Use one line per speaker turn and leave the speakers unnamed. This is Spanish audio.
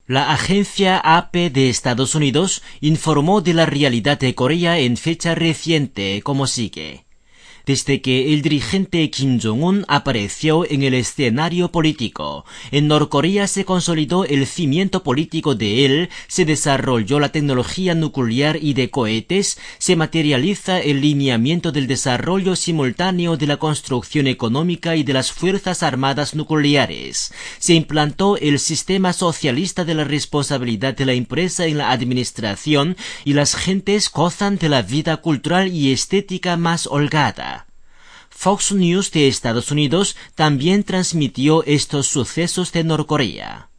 La agencia AP de Estados Unidos informó de la realidad de Corea en fecha reciente como sigue. Desde que el dirigente Kim Jong-un apareció en el escenario político, en Norcorea se consolidó el cimiento político de él, se desarrolló la tecnología nuclear y de cohetes, se materializa el lineamiento del desarrollo simultáneo de la construcción económica y de las fuerzas armadas nucleares, se implantó el sistema socialista de la responsabilidad de la empresa en la administración y las gentes gozan de la vida cultural y estética más holgada. Fox News de Estados Unidos también transmitió estos sucesos de Norcorea.